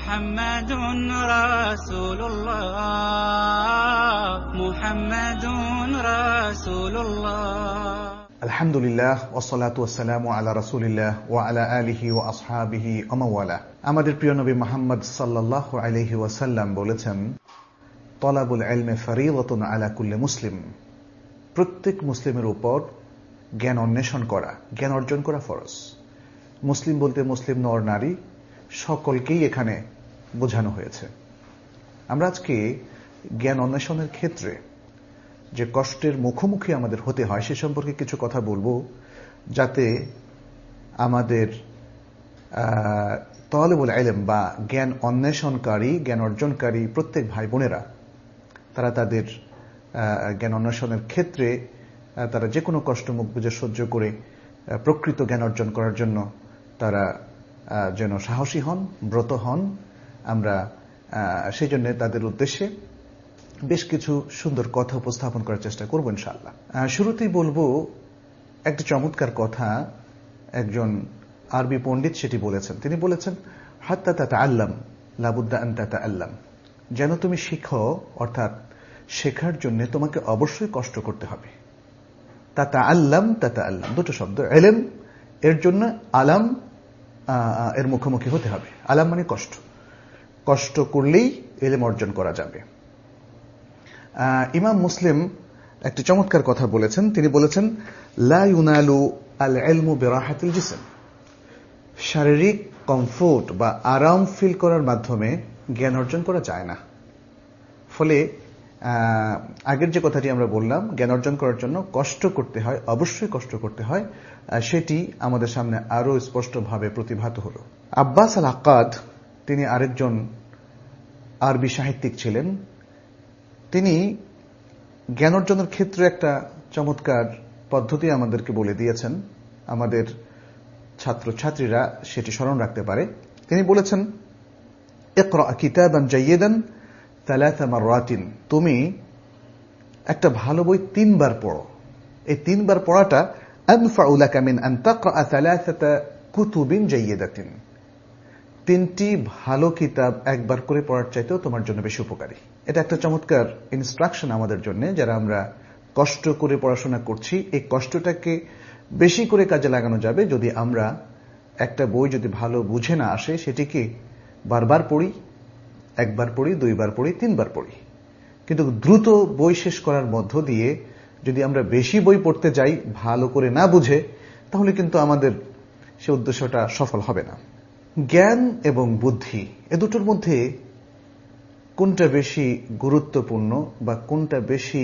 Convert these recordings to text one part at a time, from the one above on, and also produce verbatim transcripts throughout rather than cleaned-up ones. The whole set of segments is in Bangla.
মুহাম্মাদুন রাসূলুল্লাহ মুহাম্মাদুন রাসূলুল্লাহ। আলহামদুলিল্লাহ ওয়াসসালাতু ওয়াসসালামু আলা রাসূলিল্লাহ ওয়া আলা আলিহি ওয়া আসহাবিহি ওয়া মাওয়ালা। আমাদের প্রিয় নবী মুহাম্মদ সাল্লাল্লাহু আলাইহি ওয়াসাল্লাম বলেছেন, তলাবুল ইলমি ফরিয়দাতুন আলা কুল্লি মুসলিম। প্রত্যেক মুসলিমের উপর জ্ঞান অন্বেষণ করা, জ্ঞান অর্জন করা ফরজ। মুসলিম বলতে মুসলিম নর নারী সকলকেই এখানে বোঝানো হয়েছে। আমরা আজকে জ্ঞান অন্বেষণের ক্ষেত্রে যে কষ্টের মুখোমুখি আমাদের হতে হয় সে সম্পর্কে কিছু কথা বলবো, যাতে আমাদের তালিবুল ইলম বা জ্ঞান অন্বেষণকারী, জ্ঞান অর্জনকারী প্রত্যেক ভাই বোনেরা তারা তাদের জ্ঞান অন্বেষণের ক্ষেত্রে তারা যে কোনো কষ্ট মুখ বুঝে সহ্য করে প্রকৃত জ্ঞান অর্জন করার জন্য তারা যেন সাহসী হন, ব্রত হন। আমরা সেই জন্য তাদের উদ্দেশ্যে বেশ কিছু সুন্দর কথা উপস্থাপন করার চেষ্টা করব ইনশাআল্লাহ। শুরুতেই বলবো একটা চমৎকার কথা, একজন আরবি পণ্ডিত সেটি বলেছেন। তিনি বলেছেন, হাত্তা তাতাআল্লাম লাবুদ্দা আন তাতাআল্লাম। যেন তুমি শিখো, অর্থাৎ শেখার জন্য তোমাকে অবশ্যই কষ্ট করতে হবে। তাতাআল্লাম তাতাআল্লাম দুটো শব্দ, ইলম এর জন্য আলাম এর মুখোমুখি হতে হবে। আলাম মানে কষ্ট, কষ্ট করলেই ইলম অর্জন করা যাবে। ইমাম মুসলিম একটি চমৎকার কথা বলেছেন। তিনি বলেছেন, লা ইউনালু আল ইলমু বিরাহাতিল জিসম। শারীরিক কমফোর্ট বা আরাম ফিল করার মাধ্যমে জ্ঞান অর্জন করা যায় না। ফলে আগের যে কথাটি আমরা বললাম, জ্ঞান অর্জন করার জন্য কষ্ট করতে হয়, অবশ্যই কষ্ট করতে হয়, সেটি আমাদের সামনে আরো স্পষ্টভাবে প্রতিভাত হল। আব্বাস আল আক্কাদ তিনি আরেকজন আরবি সাহিত্যিক ছিলেন। তিনি জ্ঞান অর্জনের ক্ষেত্রে একটা চমৎকার পদ্ধতি আমাদেরকে বলে দিয়েছেন, আমাদের ছাত্রছাত্রীরা সেটি স্মরণ রাখতে পারে। তিনি বলেছেন, ইকরা কিতাবান জাইয়িদান সালাসা মাররাতিন। তুমি একটা ভালো বই তিনবার পড়ো। এই তিনবার পড়াটা আনফাউ লাকা মিন আন তাকরা সালাসাতা কুতুবিন জাইয়িদাতিন। তিনটি ভালো কিতাব একবার করে পড়ার চাইতেও তোমার জন্য বেশি উপকারী। এটা একটা চমৎকার ইনস্ট্রাকশন আমাদের জন্য, যারা আমরা কষ্ট করে পড়াশোনা করছি। এই কষ্টটাকে বেশি করে কাজে লাগানো যাবে যদি আমরা একটা বই যদি ভালো বুঝে না আসে সেটিকে বারবার পড়ি, একবার পড়ি, দুইবার পড়ি, তিনবার পড়ি। কিন্তু দ্রুত বই শেষ করার মধ্য দিয়ে যদি আমরা বেশি বই পড়তে যাই ভালো করে না বুঝে, তাহলে কিন্তু আমাদের সে উদ্দেশ্যটা সফল হবে না। জ্ঞান এবং বুদ্ধি এ দুটোর মধ্যে কোনটা বেশি গুরুত্বপূর্ণ বা কোনটা বেশি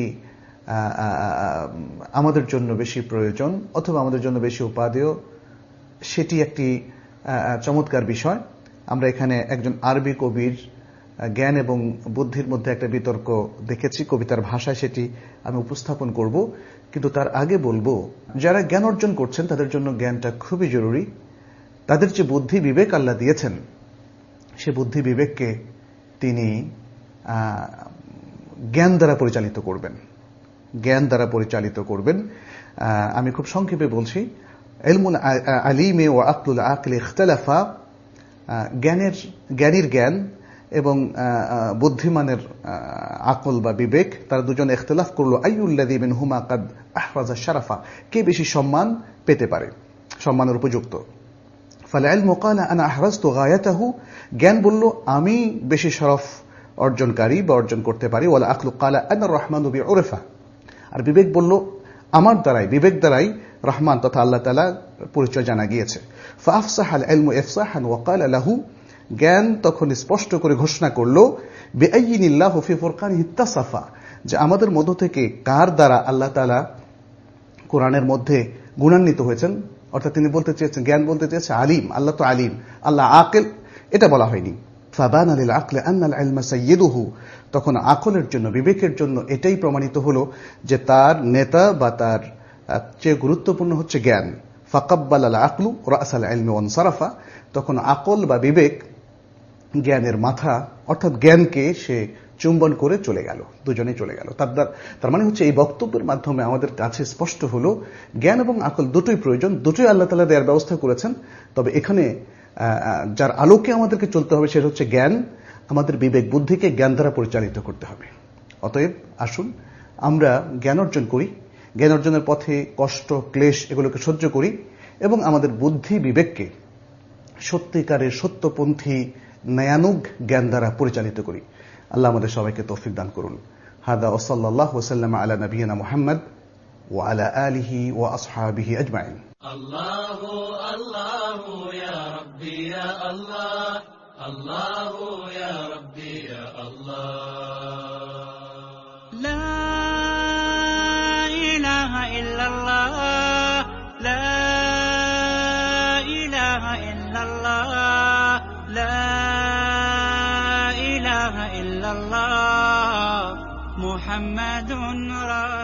আমাদের জন্য বেশি প্রয়োজন অথবা আমাদের জন্য বেশি উপাদেয়, সেটি একটি চমৎকার বিষয়। আমরা এখানে একজন আরবি কবির জ্ঞান এবং বুদ্ধির মধ্যে একটা বিতর্ক দেখেছি, কবিতার ভাষায় সেটি আমি উপস্থাপন করব। কিন্তু তার আগে বলবো, যারা জ্ঞান অর্জন করছেন তাদের জন্য জ্ঞানটা খুবই জরুরি। তাদের যে বুদ্ধি বিবেক আল্লাহ দিয়েছেন, সে বুদ্ধি বিবেককে তিনি জ্ঞান দ্বারা পরিচালিত করবেন, জ্ঞান দ্বারা পরিচালিত করবেন। আমি খুব সংক্ষেপে বলছি, ইলমুল আলিমে ওয়া আকলুল আকলি ইখতালাফা। জ্ঞানের জ্ঞানীর জ্ঞান এবং বুদ্ধিমানের আকল বা বিবেক, তারা দুজন ইখতিলাফ করলো, আইয়ুল্লাযী মিনহুমা কাদ আহরাজা শারাফা, কে বেশি সম্মান পেতে পারে, সম্মানের উপযুক্ত। ফাল ইলমু ক্বালা আনা আহরাজতু গায়াতাহু, জ্ঞান বলল আমি বেশি শরফ অর্জনকারী বা অর্জন করতে পারি। ওয়াল আকলু ক্বালা আনা রাহমানু বিউরফা, আর বিবেক বলল আমার দ্বারাই, বিবেক দ্বারাই রহমান তথা আল্লাহ তাআলা পরিচয় জানা গিয়েছে। ফাআফসাহাল ইলমু ইফসাহান ওয়া ক্বালা লাহু, জ্ঞান তখন স্পষ্ট করে ঘোষণা করল, বিআইয়িনিল্লাহু ফি ফুরকানিহি ইত্তাসাফা, যে আমাদের মধ্য থেকে কার দ্বারা আল্লাহ তাআলা কোরআনের মধ্যে গুণান্বিত হয়েছেন। অর্থাৎ তিনি বলতে চেয়েছেন, জ্ঞান বলতে চেয়েছে আলিম, আল্লাহ তো আলিম, আল্লাহ আকিল, এটা বলা হয়নি। ফাবানা লিল আকলি আন্নাল ইলমা সাইয়্যিদুহু, তখন আকলের জন্য, বিবেকের জন্য এটাই প্রমাণিত হলো যে তার নেতা বা তার চেয়ে গুরুত্বপূর্ণ হচ্ছে জ্ঞান। ফাকাব্বালাল আকলু রাসাল ইলমি ওয়ানসারাফা, তখন আকল বা বিবেক জ্ঞানের মাথা অর্থাৎ জ্ঞানকে সে চুম্বন করে চলে গেল, দুজনেই চলে গেল। তার তার মানে হচ্ছে এই বক্তব্যের মাধ্যমে আমাদের কাছে স্পষ্ট হলো জ্ঞান এবং আকল দুটোই প্রয়োজন, দুটোই আল্লাহ তাআলা দেওয়ার ব্যবস্থা করেছেন। তবে এখানে যার আলোকে আমাদেরকে চলতে হবে সেটা হচ্ছে জ্ঞান। আমাদের বিবেক বুদ্ধিকে জ্ঞান দ্বারা পরিচালিত করতে হবে। অতএব আসুন আমরা জ্ঞান অর্জন করি, জ্ঞান অর্জনের পথে কষ্ট ক্লেশ এগুলোকে সহ্য করি এবং আমাদের বুদ্ধি বিবেককে সত্যিকারের সত্যপন্থী ন্যায়ানুগ জ্ঞান দ্বারা পরিচালিত করি। আল্লাহ আমাদের সবাইকে তৌফিক দান করুন। হাদা ওয়া সাল্লাল্লাহু ওয়া সাল্লামা আলা নাবিয়িনা মুহাম্মদ ওয়া আলা আলিহি ওয়া আসহাবিহি আজমাইন। আল্লাহু আল্লাহু ইয়া রাব্বি ইয়া আল্লাহ, আল্লাহু ইয়া রাব্বি ইয়া আল্লাহ। লা ইলাহা ইল্লাল্লাহ, লা ইলাহা ইল্লাল্লাহ, লা ইলাহা ইল্লাল্লাহ, মুহাম্মাদুর রাসূলুল্লাহ।